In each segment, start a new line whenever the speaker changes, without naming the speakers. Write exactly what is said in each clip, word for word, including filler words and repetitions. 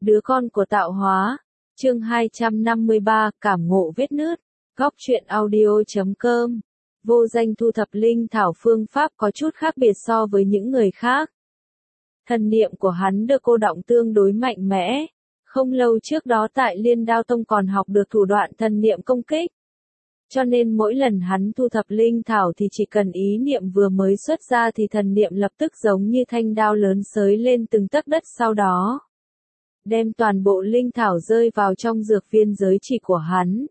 Đứa con của tạo hóa. Chương hai trăm năm mươi ba, cảm ngộ vết nứt. Góc truyện audio chấm com. Vô Danh thu thập linh thảo phương pháp có chút khác biệt so với những người khác. Thần niệm của hắn được cô đọng tương đối mạnh mẽ. Không lâu trước đó tại Liên Đao Tông còn học được thủ đoạn thần niệm công kích. Cho nên mỗi lần hắn thu thập linh thảo thì chỉ cần ý niệm vừa mới xuất ra thì thần niệm lập tức giống như thanh đao lớn xới lên từng tấc đất, sau đó đem toàn bộ linh thảo rơi vào trong dược viên giới chỉ của hắn.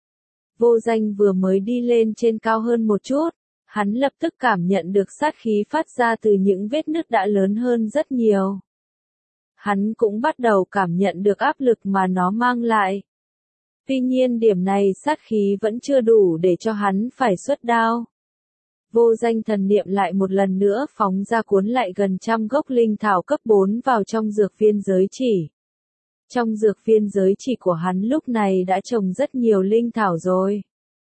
Vô Danh vừa mới đi lên trên cao hơn một chút, hắn lập tức cảm nhận được sát khí phát ra từ những vết nứt đã lớn hơn rất nhiều. Hắn cũng bắt đầu cảm nhận được áp lực mà nó mang lại. Tuy nhiên điểm này sát khí vẫn chưa đủ để cho hắn phải xuất đao. Vô Danh thần niệm lại một lần nữa phóng ra cuốn lại gần trăm gốc linh thảo cấp bốn vào trong dược viên giới chỉ. Trong dược viên giới chỉ của hắn lúc này đã trồng rất nhiều linh thảo rồi.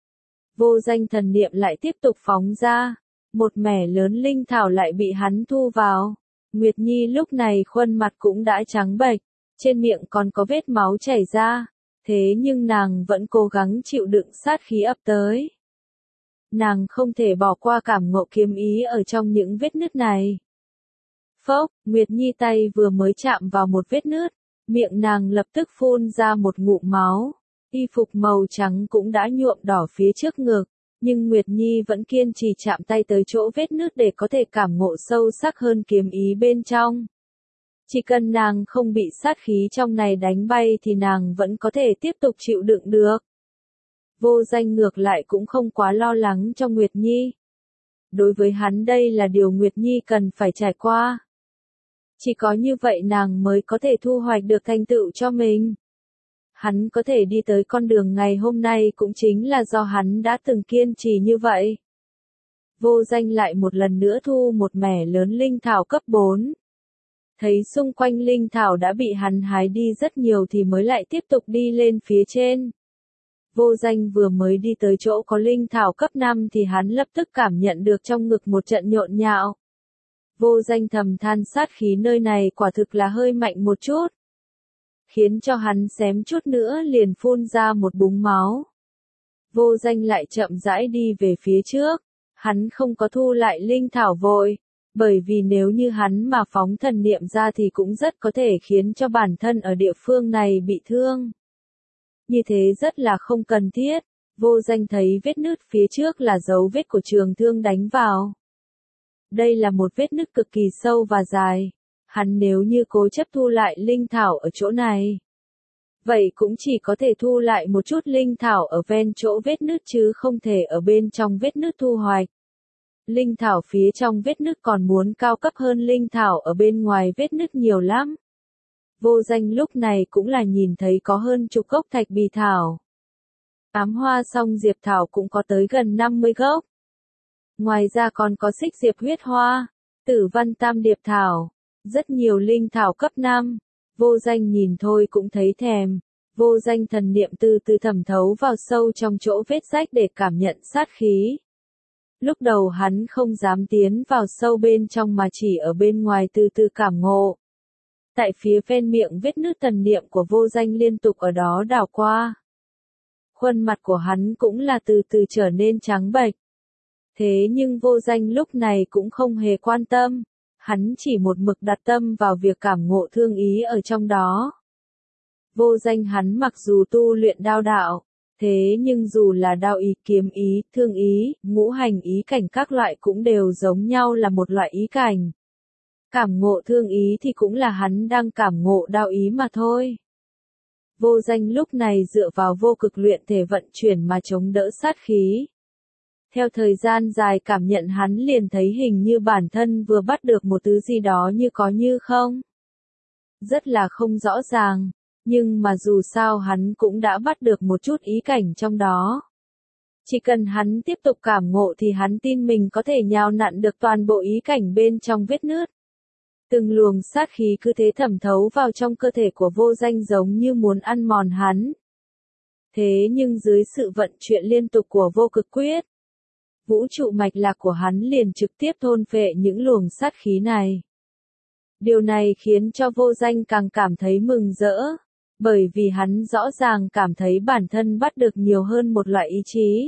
Vô Danh thần niệm lại tiếp tục phóng ra. Một mẻ lớn linh thảo lại bị hắn thu vào. Nguyệt Nhi lúc này khuôn mặt cũng đã trắng bệch, trên miệng còn có vết máu chảy ra. Thế nhưng nàng vẫn cố gắng chịu đựng sát khí ập tới. Nàng không thể bỏ qua cảm ngộ kiếm ý ở trong những vết nứt này. Phốc, Nguyệt Nhi tay vừa mới chạm vào một vết nứt, miệng nàng lập tức phun ra một ngụm máu. Y phục màu trắng cũng đã nhuộm đỏ phía trước ngực, nhưng Nguyệt Nhi vẫn kiên trì chạm tay tới chỗ vết nứt để có thể cảm ngộ sâu sắc hơn kiếm ý bên trong. Chỉ cần nàng không bị sát khí trong này đánh bay thì nàng vẫn có thể tiếp tục chịu đựng được. Vô Danh ngược lại cũng không quá lo lắng cho Nguyệt Nhi. Đối với hắn đây là điều Nguyệt Nhi cần phải trải qua. Chỉ có như vậy nàng mới có thể thu hoạch được thành tựu cho mình. Hắn có thể đi tới con đường ngày hôm nay cũng chính là do hắn đã từng kiên trì như vậy. Vô Danh lại một lần nữa thu một mẻ lớn linh thảo cấp bốn. Thấy xung quanh linh thảo đã bị hắn hái đi rất nhiều thì mới lại tiếp tục đi lên phía trên. Vô Danh vừa mới đi tới chỗ có linh thảo cấp năm thì hắn lập tức cảm nhận được trong ngực một trận nhộn nhạo. Vô Danh thầm than sát khí nơi này quả thực là hơi mạnh một chút. Khiến cho hắn xém chút nữa liền phun ra một búng máu. Vô Danh lại chậm rãi đi về phía trước. Hắn không có thu lại linh thảo vội. Bởi vì nếu như hắn mà phóng thần niệm ra thì cũng rất có thể khiến cho bản thân ở địa phương này bị thương. Như thế rất là không cần thiết. Vô Danh thấy vết nứt phía trước là dấu vết của trường thương đánh vào. Đây là một vết nứt cực kỳ sâu và dài. Hắn nếu như cố chấp thu lại linh thảo ở chỗ này, vậy cũng chỉ có thể thu lại một chút linh thảo ở ven chỗ vết nứt chứ không thể ở bên trong vết nứt thu hoạch. Linh thảo phía trong vết nứt còn muốn cao cấp hơn linh thảo ở bên ngoài vết nứt nhiều lắm. Vô Danh lúc này cũng là nhìn thấy có hơn chục gốc thạch bì thảo. Ám hoa song diệp thảo cũng có tới gần năm mươi gốc. Ngoài ra còn có xích diệp huyết hoa, tử văn tam điệp thảo, rất nhiều linh thảo cấp năm. Vô Danh nhìn thôi cũng thấy thèm. Vô Danh thần niệm từ từ thẩm thấu vào sâu trong chỗ vết rách để cảm nhận sát khí. Lúc đầu hắn không dám tiến vào sâu bên trong mà chỉ ở bên ngoài từ từ cảm ngộ. Tại phía ven miệng vết nứt thần niệm của Vô Danh liên tục ở đó đảo qua. Khuôn mặt của hắn cũng là từ từ trở nên trắng bệch. Thế nhưng Vô Danh lúc này cũng không hề quan tâm. Hắn chỉ một mực đặt tâm vào việc cảm ngộ thương ý ở trong đó. Vô Danh hắn mặc dù tu luyện đao đạo, thế nhưng dù là đao ý, kiếm ý, thương ý, ngũ hành ý cảnh các loại cũng đều giống nhau là một loại ý cảnh. Cảm ngộ thương ý thì cũng là hắn đang cảm ngộ đao ý mà thôi. Vô Danh lúc này dựa vào vô cực luyện thể vận chuyển mà chống đỡ sát khí. Theo thời gian dài cảm nhận hắn liền thấy hình như bản thân vừa bắt được một thứ gì đó như có như không. Rất là không rõ ràng, nhưng mà dù sao hắn cũng đã bắt được một chút ý cảnh trong đó. Chỉ cần hắn tiếp tục cảm ngộ thì hắn tin mình có thể nhào nặn được toàn bộ ý cảnh bên trong vết nứt. Từng luồng sát khí cứ thế thẩm thấu vào trong cơ thể của Vô Danh giống như muốn ăn mòn hắn. Thế nhưng dưới sự vận chuyển liên tục của vô cực quyết, vũ trụ mạch lạc của hắn liền trực tiếp thôn phệ những luồng sát khí này. Điều này khiến cho vô danh càng cảm thấy mừng rỡ, bởi vì hắn rõ ràng cảm thấy bản thân bắt được nhiều hơn một loại ý chí.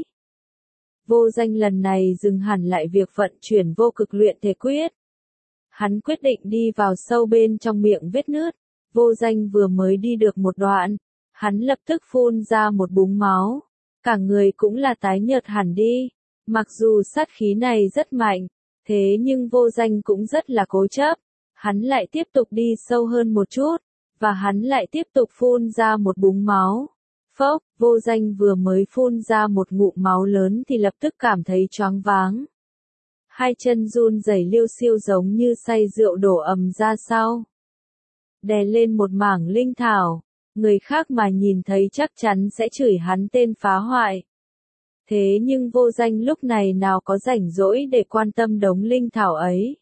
Vô danh lần này dừng hẳn lại việc vận chuyển vô cực luyện thể quyết. Hắn quyết định đi vào sâu bên trong miệng vết nứt. Vô danh vừa mới đi được một đoạn, hắn lập tức phun ra một búng máu. Cả người cũng là tái nhợt hẳn đi. Mặc dù sát khí này rất mạnh, thế nhưng vô danh cũng rất là cố chấp. Hắn lại tiếp tục đi sâu hơn một chút, và hắn lại tiếp tục phun ra một búng máu. Phốc, vô danh vừa mới phun ra một ngụm máu lớn thì lập tức cảm thấy choáng váng. Hai chân run rẩy liêu xiêu giống như say rượu đổ ầm ra sau. Đè lên một mảng linh thảo, người khác mà nhìn thấy chắc chắn sẽ chửi hắn tên phá hoại. Thế nhưng vô danh lúc này nào có rảnh rỗi để quan tâm đống linh thảo ấy.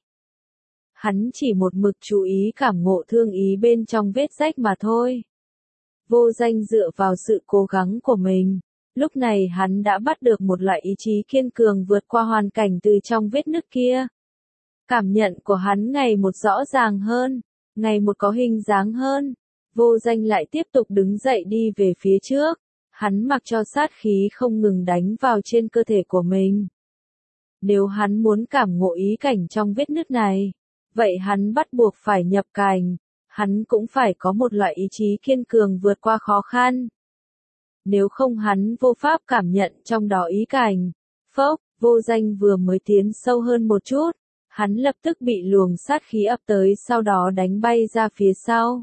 Hắn chỉ một mực chú ý cảm ngộ thương ý bên trong vết rách mà thôi. Vô danh dựa vào sự cố gắng của mình. Lúc này hắn đã bắt được một loại ý chí kiên cường vượt qua hoàn cảnh từ trong vết nứt kia. Cảm nhận của hắn ngày một rõ ràng hơn, ngày một có hình dáng hơn. Vô danh lại tiếp tục đứng dậy đi về phía trước. Hắn mặc cho sát khí không ngừng đánh vào trên cơ thể của mình. Nếu hắn muốn cảm ngộ ý cảnh trong vết nứt này, vậy hắn bắt buộc phải nhập cảnh. Hắn cũng phải có một loại ý chí kiên cường vượt qua khó khăn. Nếu không hắn vô pháp cảm nhận trong đó ý cảnh. Phốc, vô danh vừa mới tiến sâu hơn một chút, hắn lập tức bị luồng sát khí ập tới sau đó đánh bay ra phía sau.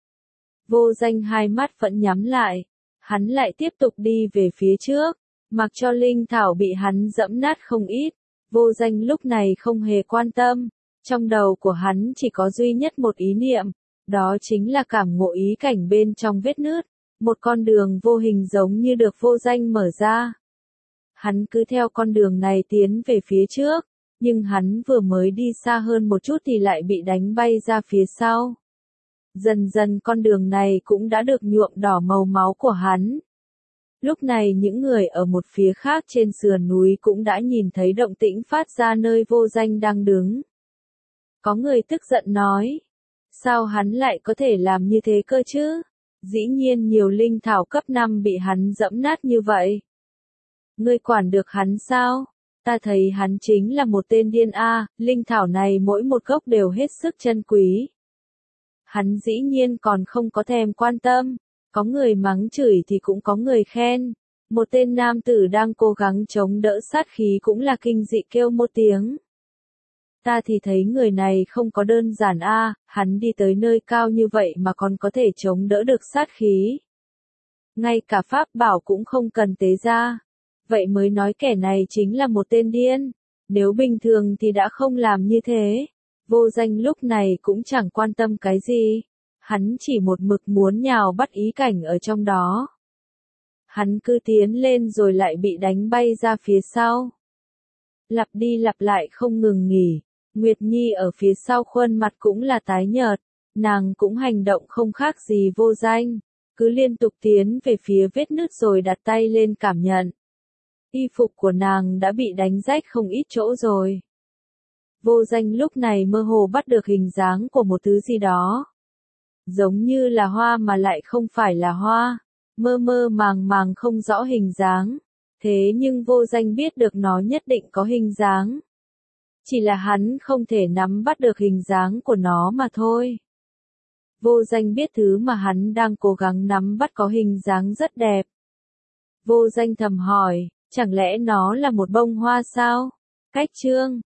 Vô danh hai mắt vẫn nhắm lại, hắn lại tiếp tục đi về phía trước, mặc cho linh thảo bị hắn dẫm nát không ít. Vô danh lúc này không hề quan tâm, trong đầu của hắn chỉ có duy nhất một ý niệm. Đó chính là cảm ngộ ý cảnh bên trong vết nứt, một con đường vô hình giống như được vô danh mở ra. Hắn cứ theo con đường này tiến về phía trước, nhưng hắn vừa mới đi xa hơn một chút thì lại bị đánh bay ra phía sau. Dần dần con đường này cũng đã được nhuộm đỏ màu máu của hắn. Lúc này những người ở một phía khác trên sườn núi cũng đã nhìn thấy động tĩnh phát ra nơi vô danh đang đứng. Có người tức giận nói. Sao hắn lại có thể làm như thế cơ chứ? Dĩ nhiên nhiều linh thảo cấp năm bị hắn dẫm nát như vậy. Ngươi quản được hắn sao? Ta thấy hắn chính là một tên điên a, linh thảo này mỗi một gốc đều hết sức chân quý. Hắn dĩ nhiên còn không có thèm quan tâm, có người mắng chửi thì cũng có người khen. Một tên nam tử đang cố gắng chống đỡ sát khí cũng là kinh dị kêu một tiếng. Ta thì thấy người này không có đơn giản a, à, hắn đi tới nơi cao như vậy mà còn có thể chống đỡ được sát khí. Ngay cả pháp bảo cũng không cần tế ra. Vậy mới nói kẻ này chính là một tên điên. Nếu bình thường thì đã không làm như thế. Vô danh lúc này cũng chẳng quan tâm cái gì. Hắn chỉ một mực muốn nhào bắt ý cảnh ở trong đó. Hắn cứ tiến lên rồi lại bị đánh bay ra phía sau. Lặp đi lặp lại không ngừng nghỉ. Nguyệt Nhi ở phía sau khuôn mặt cũng là tái nhợt, nàng cũng hành động không khác gì vô danh, cứ liên tục tiến về phía vết nứt rồi đặt tay lên cảm nhận. Y phục của nàng đã bị đánh rách không ít chỗ rồi. Vô danh lúc này mơ hồ bắt được hình dáng của một thứ gì đó. Giống như là hoa mà lại không phải là hoa, mơ mơ màng màng không rõ hình dáng, thế nhưng vô danh biết được nó nhất định có hình dáng. Chỉ là hắn không thể nắm bắt được hình dáng của nó mà thôi. Vô danh biết thứ mà hắn đang cố gắng nắm bắt có hình dáng rất đẹp. Vô danh thầm hỏi, chẳng lẽ nó là một bông hoa sao? Cách chương